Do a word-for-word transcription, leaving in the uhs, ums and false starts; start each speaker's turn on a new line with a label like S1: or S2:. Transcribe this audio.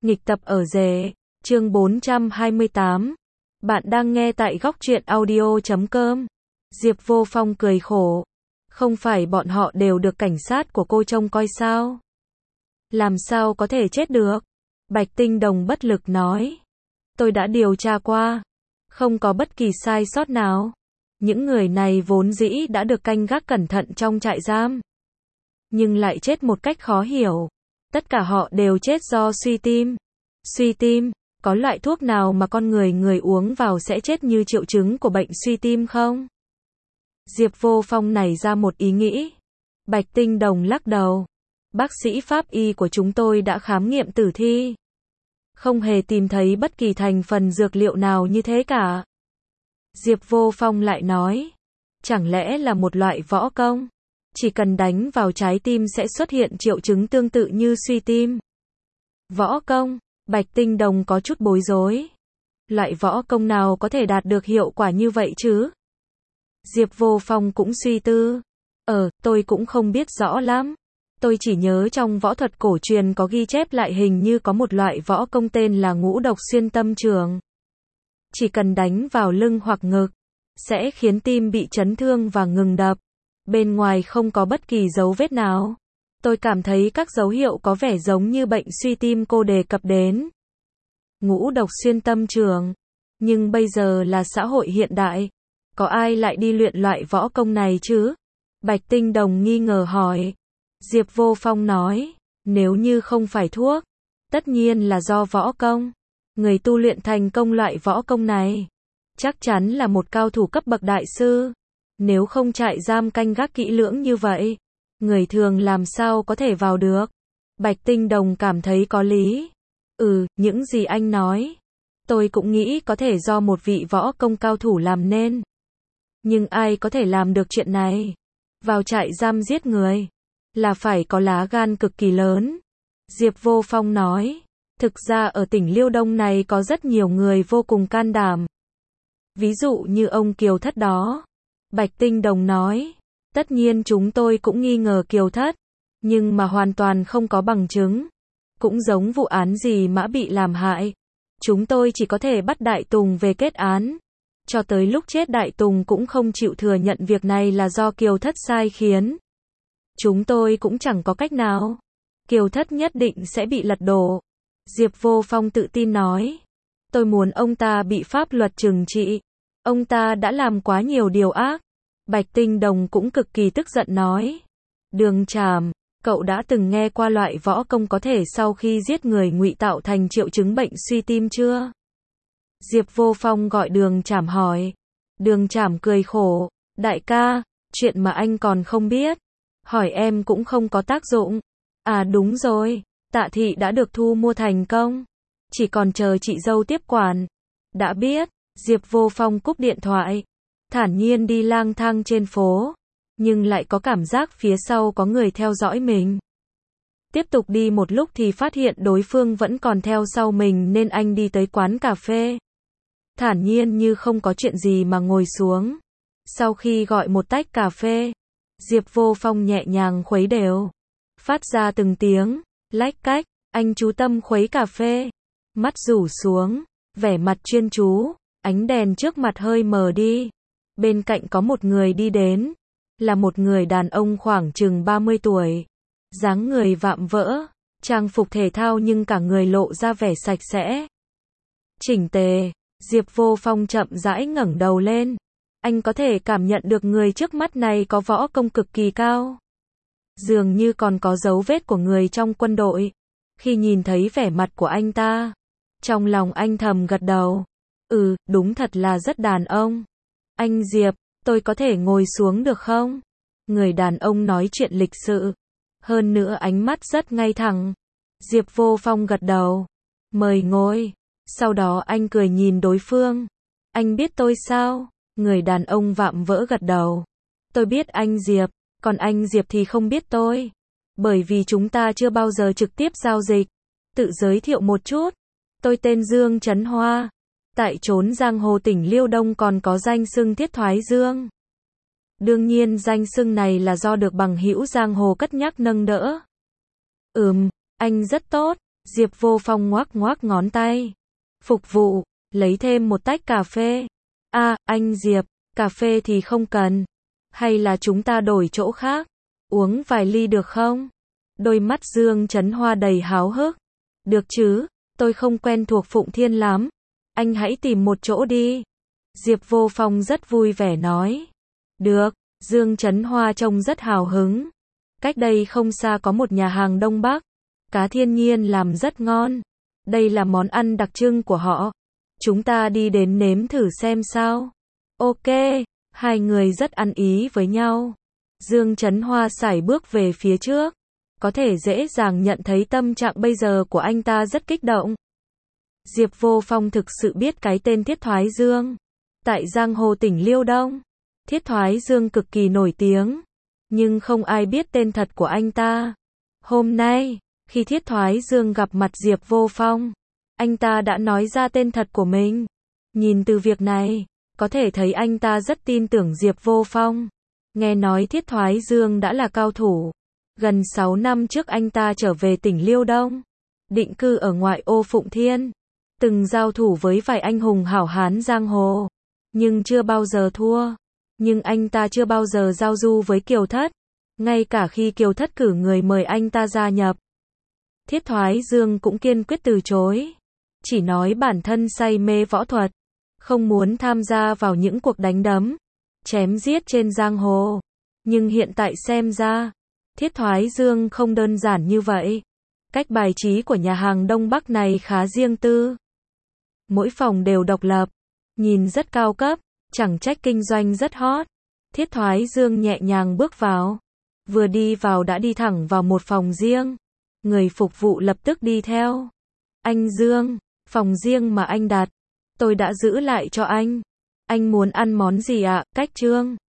S1: Nghịch tập ở rể, chương bốn trăm hai mươi tám. Bạn đang nghe tại góc truyện audio chấm com. Diệp Vô Phong cười khổ. Không phải bọn họ đều được cảnh sát của cô trông coi sao? Làm sao có thể chết được? Bạch Tinh Đồng bất lực nói. Tôi đã điều tra qua. Không có bất kỳ sai sót nào. Những người này vốn dĩ đã được canh gác cẩn thận trong trại giam. Nhưng lại chết một cách khó hiểu. Tất cả họ đều chết do suy tim. Suy tim, có loại thuốc nào mà con người người uống vào sẽ chết như triệu chứng của bệnh suy tim không? Diệp Vô Phong nảy ra một ý nghĩ. Bạch Tinh Đồng lắc đầu. Bác sĩ pháp y của chúng tôi đã khám nghiệm tử thi. Không hề tìm thấy bất kỳ thành phần dược liệu nào như thế cả. Diệp Vô Phong lại nói. Chẳng lẽ là một loại võ công? Chỉ cần đánh vào trái tim sẽ xuất hiện triệu chứng tương tự như suy tim. Võ công? Bạch Tinh Đồng có chút bối rối. Loại võ công nào có thể đạt được hiệu quả như vậy chứ? Diệp Vô Phong cũng suy tư. Ờ, tôi cũng không biết rõ lắm. Tôi chỉ nhớ trong võ thuật cổ truyền có ghi chép lại hình như có một loại võ công tên là ngũ độc xuyên tâm trường. Chỉ cần đánh vào lưng hoặc ngực, sẽ khiến tim bị chấn thương và ngừng đập. Bên ngoài không có bất kỳ dấu vết nào. Tôi cảm thấy các dấu hiệu có vẻ giống như bệnh suy tim cô đề cập đến. Ngũ độc xuyên tâm trường. Nhưng bây giờ là xã hội hiện đại. Có ai lại đi luyện loại võ công này chứ? Bạch Tinh Đồng nghi ngờ hỏi. Diệp Vô Phong nói. Nếu như không phải thuốc, tất nhiên là do võ công. Người tu luyện thành công loại võ công này chắc chắn là một cao thủ cấp bậc đại sư. Nếu không trại giam canh gác kỹ lưỡng như vậy, người thường làm sao có thể vào được? Bạch Tinh Đồng cảm thấy có lý. Ừ, những gì anh nói, tôi cũng nghĩ có thể do một vị võ công cao thủ làm nên. Nhưng ai có thể làm được chuyện này? Vào trại giam giết người, là phải có lá gan cực kỳ lớn. Diệp Vô Phong nói. Thực ra ở tỉnh Liêu Đông này có rất nhiều người vô cùng can đảm. Ví dụ như ông Kiều Thất đó. Bạch Tinh Đồng nói. Tất nhiên chúng tôi cũng nghi ngờ Kiều Thất, nhưng mà hoàn toàn không có bằng chứng. Cũng giống vụ án gì Mã bị làm hại. Chúng tôi chỉ có thể bắt Đại Tùng về kết án. Cho tới lúc chết Đại Tùng cũng không chịu thừa nhận việc này là do Kiều Thất sai khiến. Chúng tôi cũng chẳng có cách nào. Kiều Thất nhất định sẽ bị lật đổ. Diệp Vô Phong tự tin nói. Tôi muốn ông ta bị pháp luật trừng trị. Ông ta đã làm quá nhiều điều ác. Bạch Tinh Đồng cũng cực kỳ tức giận nói. Đường Trảm, cậu đã từng nghe qua loại võ công có thể sau khi giết người ngụy tạo thành triệu chứng bệnh suy tim chưa? Diệp Vô Phong gọi Đường Trảm hỏi. Đường Trảm cười khổ. Đại ca, chuyện mà anh còn không biết. Hỏi em cũng không có tác dụng. À đúng rồi, Tạ Thị đã được thu mua thành công. Chỉ còn chờ chị dâu tiếp quản. Đã biết. Diệp Vô Phong cúp điện thoại. Thản nhiên đi lang thang trên phố. Nhưng lại có cảm giác phía sau có người theo dõi mình. Tiếp tục đi một lúc thì phát hiện đối phương vẫn còn theo sau mình nên anh đi tới quán cà phê. Thản nhiên như không có chuyện gì mà ngồi xuống. Sau khi gọi một tách cà phê, Diệp Vô Phong nhẹ nhàng khuấy đều. Phát ra từng tiếng, lách cách, anh chú tâm khuấy cà phê. Mắt rủ xuống, vẻ mặt chuyên chú, ánh đèn trước mặt hơi mờ đi. Bên cạnh có một người đi đến. Là một người đàn ông khoảng chừng ba mươi tuổi. Dáng người vạm vỡ, trang phục thể thao nhưng cả người lộ ra vẻ sạch sẽ. Chỉnh tề, Diệp Vô Phong chậm rãi ngẩng đầu lên. Anh có thể cảm nhận được người trước mắt này có võ công cực kỳ cao. Dường như còn có dấu vết của người trong quân đội. Khi nhìn thấy vẻ mặt của anh ta, trong lòng anh thầm gật đầu. Ừ, đúng thật là rất đàn ông. Anh Diệp, tôi có thể ngồi xuống được không? Người đàn ông nói chuyện lịch sự. Hơn nữa ánh mắt rất ngay thẳng. Diệp Vô Phong gật đầu. Mời ngồi. Sau đó anh cười nhìn đối phương. Anh biết tôi sao? Người đàn ông vạm vỡ gật đầu. Tôi biết anh Diệp, còn anh Diệp thì không biết tôi. Bởi vì chúng ta chưa bao giờ trực tiếp giao dịch. Tự giới thiệu một chút. Tôi tên Dương Trấn Hoa. Tại trốn giang hồ tỉnh Liêu Đông còn có danh xưng Thiết Thoái Dương. Đương nhiên danh xưng này là do được bằng hữu giang hồ cất nhắc nâng đỡ. Ừm, anh rất tốt. Diệp Vô Phong ngoác ngoác ngón tay. Phục vụ, lấy thêm một tách cà phê. À, anh Diệp, cà phê thì không cần. Hay là chúng ta đổi chỗ khác? Uống vài ly được không? Đôi mắt Dương Chấn Hoa đầy háo hức. Được chứ, tôi không quen thuộc Phụng Thiên lắm. Anh hãy tìm một chỗ đi. Diệp Vô Phong rất vui vẻ nói. Được, Dương Chấn Hoa trông rất hào hứng. Cách đây không xa có một nhà hàng Đông Bắc. Cá thiên nhiên làm rất ngon. Đây là món ăn đặc trưng của họ. Chúng ta đi đến nếm thử xem sao. Ok, hai người rất ăn ý với nhau. Dương Chấn Hoa sải bước về phía trước. Có thể dễ dàng nhận thấy tâm trạng bây giờ của anh ta rất kích động. Diệp Vô Phong thực sự biết cái tên Thiết Thoái Dương. Tại giang hồ tỉnh Liêu Đông, Thiết Thoái Dương cực kỳ nổi tiếng. Nhưng không ai biết tên thật của anh ta. Hôm nay, khi Thiết Thoái Dương gặp mặt Diệp Vô Phong, anh ta đã nói ra tên thật của mình. Nhìn từ việc này, có thể thấy anh ta rất tin tưởng Diệp Vô Phong. Nghe nói Thiết Thoái Dương đã là cao thủ. Gần sáu năm trước anh ta trở về tỉnh Liêu Đông, định cư ở ngoại ô Phụng Thiên. Từng giao thủ với vài anh hùng hảo hán giang hồ, nhưng chưa bao giờ thua. Nhưng anh ta chưa bao giờ giao du với Kiều Thất, ngay cả khi Kiều Thất cử người mời anh ta gia nhập. Thiết Thoái Dương cũng kiên quyết từ chối, chỉ nói bản thân say mê võ thuật, không muốn tham gia vào những cuộc đánh đấm, chém giết trên giang hồ. Nhưng hiện tại xem ra, Thiết Thoái Dương không đơn giản như vậy. Cách bài trí của nhà hàng Đông Bắc này khá riêng tư. Mỗi phòng đều độc lập, nhìn rất cao cấp, chẳng trách kinh doanh rất hot. Thiết Thoái Dương nhẹ nhàng bước vào. Vừa đi vào đã đi thẳng vào một phòng riêng. Người phục vụ lập tức đi theo. Anh Dương, phòng riêng mà anh đặt, tôi đã giữ lại cho anh. Anh muốn ăn món gì ạ? Cách Trương.